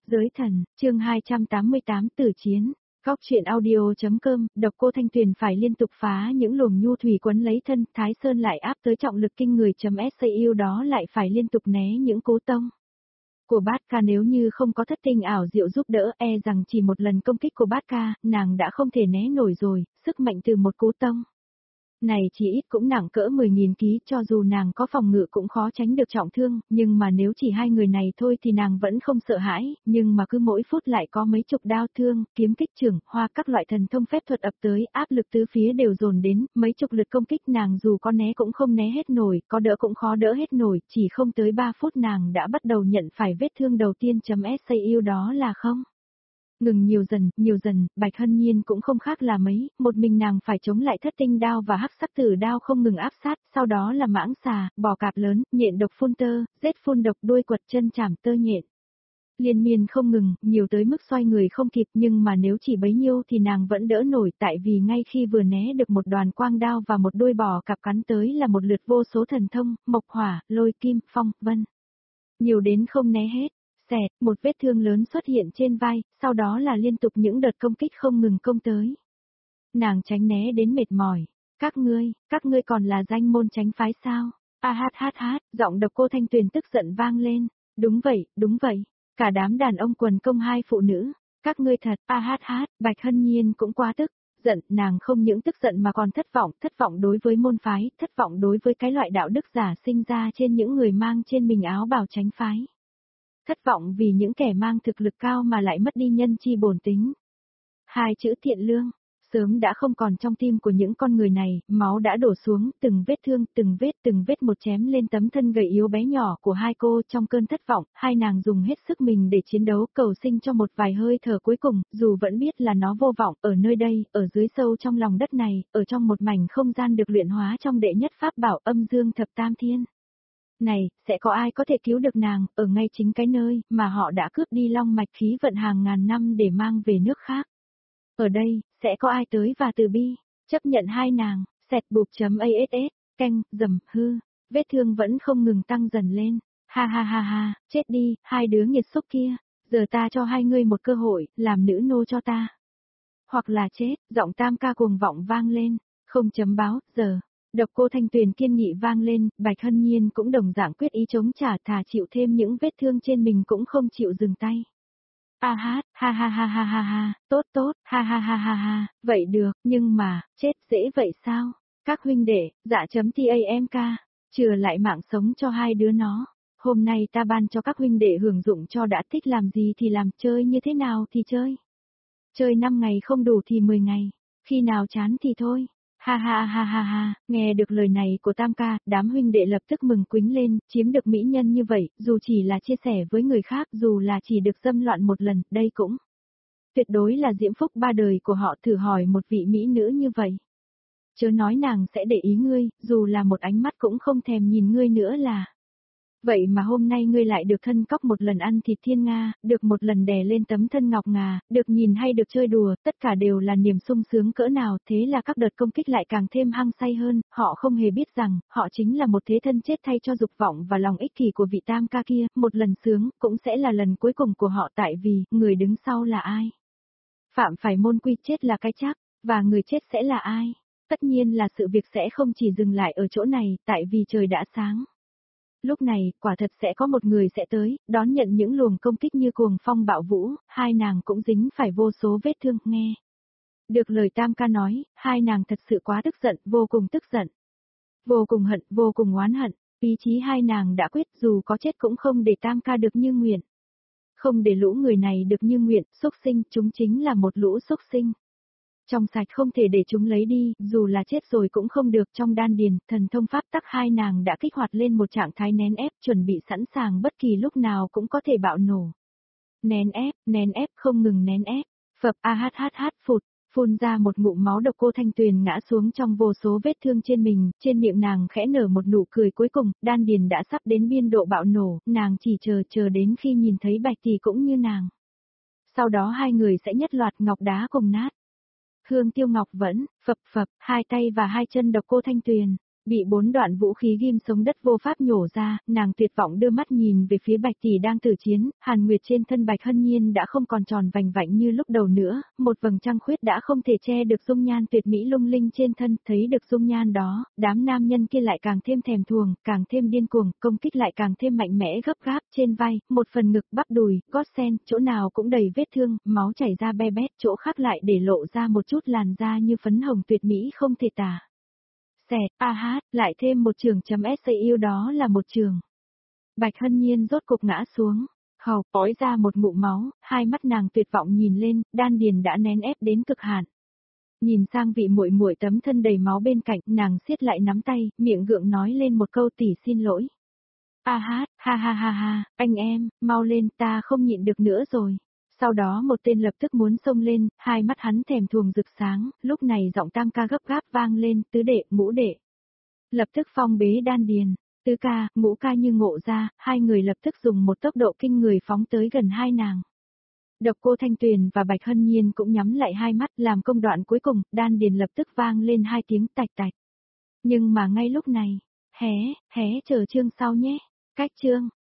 Giới thần, chương 288 tử chiến. Góc truyện audio.com, độc cô Thanh Tuyền phải liên tục phá những luồng nhu thủy quấn lấy thân, Thái Sơn lại áp tới trọng lực kinh người.siêu đó lại phải liên tục né những cú tông của Bát Ca, nếu như không có thất tinh ảo diệu giúp đỡ, e rằng chỉ một lần công kích của Bát Ca, nàng đã không thể né nổi rồi, sức mạnh từ một cú tông này chỉ ít cũng nặng cỡ 10.000 ký, cho dù nàng có phòng ngự cũng khó tránh được trọng thương, nhưng mà nếu chỉ hai người này thôi thì nàng vẫn không sợ hãi, nhưng mà cứ mỗi phút lại có mấy chục đao thương, kiếm kích trưởng, hoa các loại thần thông phép thuật ập tới, áp lực tứ phía đều dồn đến, mấy chục lượt công kích nàng dù có né cũng không né hết nổi, có đỡ cũng khó đỡ hết nổi, chỉ không tới 3 phút nàng đã bắt đầu nhận phải vết thương đầu tiên.siêu đó là không. Ngừng nhiều dần, Bạch Hân Nhiên cũng không khác là mấy, một mình nàng phải chống lại thất tinh đao và hắc sắc tử đao không ngừng áp sát, sau đó là mãng xà, bò cạp lớn, nhện độc phun tơ, rết phun độc đuôi quật chân chảm tơ nhện. Liên miên không ngừng, nhiều tới mức xoay người không kịp, nhưng mà nếu chỉ bấy nhiêu thì nàng vẫn đỡ nổi, tại vì ngay khi vừa né được một đoàn quang đao và một đuôi bò cạp cắn tới là một lượt vô số thần thông, mộc hỏa, lôi kim, phong, vân. Nhiều đến không né hết. Xẹt, một vết thương lớn xuất hiện trên vai, sau đó là liên tục những đợt công kích không ngừng công tới. Nàng tránh né đến mệt mỏi. Các ngươi còn là danh môn tránh phái sao? Hát, giọng độc cô Thanh Tuyền tức giận vang lên. Đúng vậy. Cả đám đàn ông quần công hai phụ nữ. Các ngươi thật, hát, Bạch Hân Nhiên cũng quá tức giận, nàng không những tức giận mà còn thất vọng đối với môn phái, thất vọng đối với cái loại đạo đức giả sinh ra trên những người mang trên mình áo bào tránh phái. Thất vọng vì những kẻ mang thực lực cao mà lại mất đi nhân chi bổn tính. Hai chữ thiện lương, sớm đã không còn trong tim của những con người này, máu đã đổ xuống, từng vết thương, từng vết một chém lên tấm thân gầy yếu bé nhỏ của hai cô. Trong cơn thất vọng, hai nàng dùng hết sức mình để chiến đấu, cầu sinh cho một vài hơi thở cuối cùng, dù vẫn biết là nó vô vọng, ở nơi đây, ở dưới sâu trong lòng đất này, ở trong một mảnh không gian được luyện hóa trong đệ nhất pháp bảo âm dương thập tam thiên. Này, sẽ có ai có thể cứu được nàng, ở ngay chính cái nơi mà họ đã cướp đi long mạch khí vận hàng ngàn năm để mang về nước khác. Ở đây, sẽ có ai tới và từ bi, chấp nhận hai nàng, sẹt bụp.ass, canh, dầm, hư, vết thương vẫn không ngừng tăng dần lên. Ha, chết đi, hai đứa nghiệt xúc kia, giờ ta cho hai ngươi một cơ hội, làm nữ nô cho ta. Hoặc là chết, giọng tam ca cuồng vọng vang lên, không chấm báo, giờ. Độc cô Thanh Tuyền kiên nghị vang lên, Bạch Hân Nhiên cũng đồng dạng quyết ý chống trả, thà chịu thêm những vết thương trên mình cũng không chịu dừng tay. Hát, ha, tốt, ha, vậy được, nhưng mà, chết dễ vậy sao? Các huynh đệ, dạ chấm TAMK, chừa lại mạng sống cho hai đứa nó. Hôm nay ta ban cho các huynh đệ hưởng dụng cho đã, thích làm gì thì làm, chơi như thế nào thì chơi. Chơi 5 ngày không đủ thì 10 ngày, khi nào chán thì thôi. Ha, nghe được lời này của Tam ca, đám huynh đệ lập tức mừng quính lên, chiếm được mỹ nhân như vậy, dù chỉ là chia sẻ với người khác, dù là chỉ được dâm loạn một lần, đây cũng tuyệt đối là diễm phúc ba đời của họ. Thử hỏi một vị mỹ nữ như vậy. Chớ nói nàng sẽ để ý ngươi, dù là một ánh mắt cũng không thèm nhìn ngươi nữa là. Vậy mà hôm nay ngươi lại được thân cóc một lần ăn thịt thiên nga, được một lần đè lên tấm thân ngọc ngà, được nhìn hay được chơi đùa, tất cả đều là niềm sung sướng cỡ nào, thế là các đợt công kích lại càng thêm hăng say hơn, họ không hề biết rằng, họ chính là một thế thân chết thay cho dục vọng và lòng ích kỷ của vị tam ca kia, một lần sướng, cũng sẽ là lần cuối cùng của họ, tại vì, người đứng sau là ai? Phạm phải môn quy chết là cái chắc, và người chết sẽ là ai? Tất nhiên là sự việc sẽ không chỉ dừng lại ở chỗ này, tại vì trời đã sáng. Lúc này, quả thật sẽ có một người sẽ tới, đón nhận những luồng công kích như cuồng phong bạo vũ, hai nàng cũng dính phải vô số vết thương, nghe. Được lời tam ca nói, hai nàng thật sự quá tức giận, vô cùng tức giận. Vô cùng hận, vô cùng oán hận, ý chí hai nàng đã quyết dù có chết cũng không để tam ca được như nguyện. Không để lũ người này được như nguyện, xúc sinh, chúng chính là một lũ xúc sinh. Trong sạch không thể để chúng lấy đi, dù là chết rồi cũng không được. Trong đan điền, thần thông pháp tắc hai nàng đã kích hoạt lên một trạng thái nén ép, chuẩn bị sẵn sàng bất kỳ lúc nào cũng có thể bạo nổ. Nén ép, không ngừng nén ép. Phập phụt, phun ra một ngụm máu. Độc cô Thanh Tuyền ngã xuống trong vô số vết thương trên mình, trên miệng nàng khẽ nở một nụ cười cuối cùng, đan điền đã sắp đến biên độ bạo nổ, nàng chỉ chờ đến khi nhìn thấy Bạch Tỷ cũng như nàng. Sau đó hai người sẽ nhất loạt ngọc đá cùng nát. Hương Tiêu Ngọc vẫn, phập, hai tay và hai chân độc cô Thanh Tuyền, Bị 4 đoạn vũ khí ghim sống đất vô pháp nhổ ra, nàng tuyệt vọng đưa mắt nhìn về phía Bạch tỷ đang tử chiến, Hàn Nguyệt trên thân Bạch Hân Nhiên đã không còn tròn vành vạnh như lúc đầu nữa, một vầng trăng khuyết đã không thể che được dung nhan tuyệt mỹ lung linh trên thân, thấy được dung nhan đó, đám nam nhân kia lại càng thêm thèm thuồng, càng thêm điên cuồng, công kích lại càng thêm mạnh mẽ gấp gáp, trên vai, một phần ngực, bắp đùi, gót sen, chỗ nào cũng đầy vết thương, máu chảy ra be bét, chỗ khác lại để lộ ra một chút làn da như phấn hồng tuyệt mỹ không thể tả. Xẹt, a hát, lại thêm một trường chấm SAU đó là một trường. Bạch Hân Nhiên rốt cục ngã xuống, khẩu, ói ra một ngụm máu, hai mắt nàng tuyệt vọng nhìn lên, đan điền đã nén ép đến cực hạn. Nhìn sang vị muội muội tấm thân đầy máu bên cạnh, nàng siết lại nắm tay, miệng gượng nói lên một câu tỷ xin lỗi. A hát, ha ha ha ha, anh em, mau lên, ta không nhịn được nữa rồi. Sau đó một tên lập tức muốn xông lên, hai mắt hắn thèm thuồng rực sáng, lúc này giọng tam ca gấp gáp vang lên, tứ đệ, ngũ đệ. Lập tức phong bế đan điền, tứ ca, ngũ ca như ngộ ra, hai người lập tức dùng một tốc độ kinh người phóng tới gần hai nàng. Độc Cô Thanh Tuyền và Bạch Hân Nhiên cũng nhắm lại hai mắt làm công đoạn cuối cùng, đan điền lập tức vang lên hai tiếng tạch tạch. Nhưng mà ngay lúc này, hé, chờ chương sau nhé, cách chương.